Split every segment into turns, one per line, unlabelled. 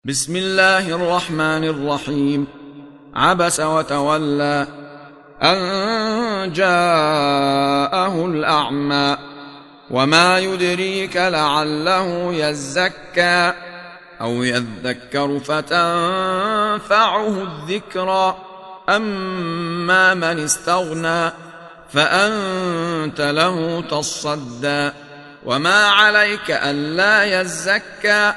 بسم الله الرحمن الرحيم. عبس وتولى أن جاءه الأعمى وما يدريك لعله يزكى أو يذكر فتنفعه الذكرى أما من استغنى فأنت له تصدى وما عليك ألا يزكى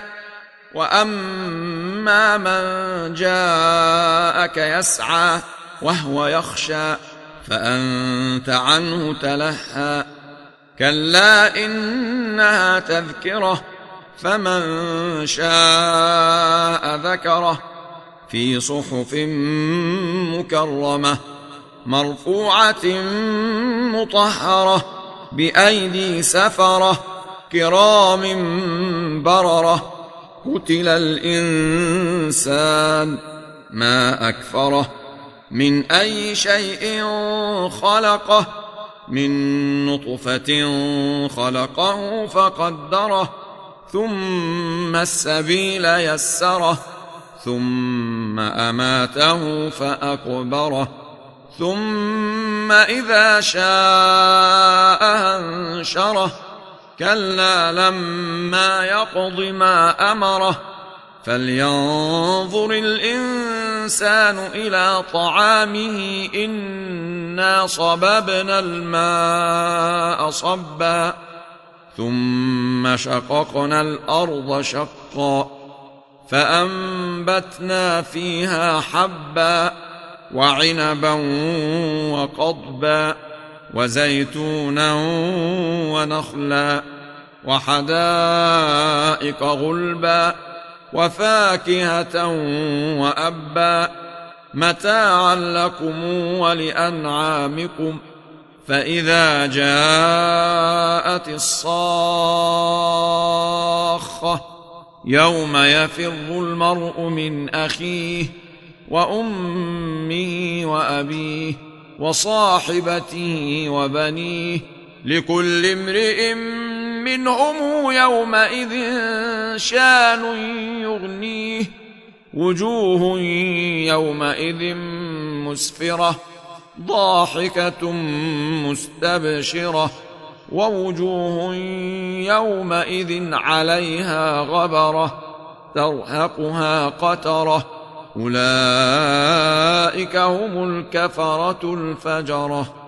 وأما من جاءك يسعى وهو يخشى فأنت عنه تلهى كلا إنها تذكرة فمن شاء ذكره في صحف مكرمة مرفوعة مطهرة بأيدي سفرة كرام بررة قتل الإنسان ما أكفره من أي شيء خلقه من نطفة خلقه فقدره ثم السبيل يسره ثم أماته فأقبره ثم إذا شاء أنشره كلا لما يقض ما أمره فلينظر الإنسان إلى طعامه إنا صببنا الماء صبا ثم شققنا الأرض شقا فأنبتنا فيها حبا وعنبا وقضبا وزيتونا ونخلا وحدائق غلبا وفاكهة وأبا متاعا لكم ولأنعامكم فإذا جاءت الصاخة يوم يفر المرء من أخيه وأمه وأبيه وصاحبته وبنيه لكل امرئ منهم يومئذ شان يغنيه وجوه يومئذ مسفرة ضاحكة مستبشرة ووجوه يومئذ عليها غبرة ترهقها قترة أولئك هم الكفرة الفجرة.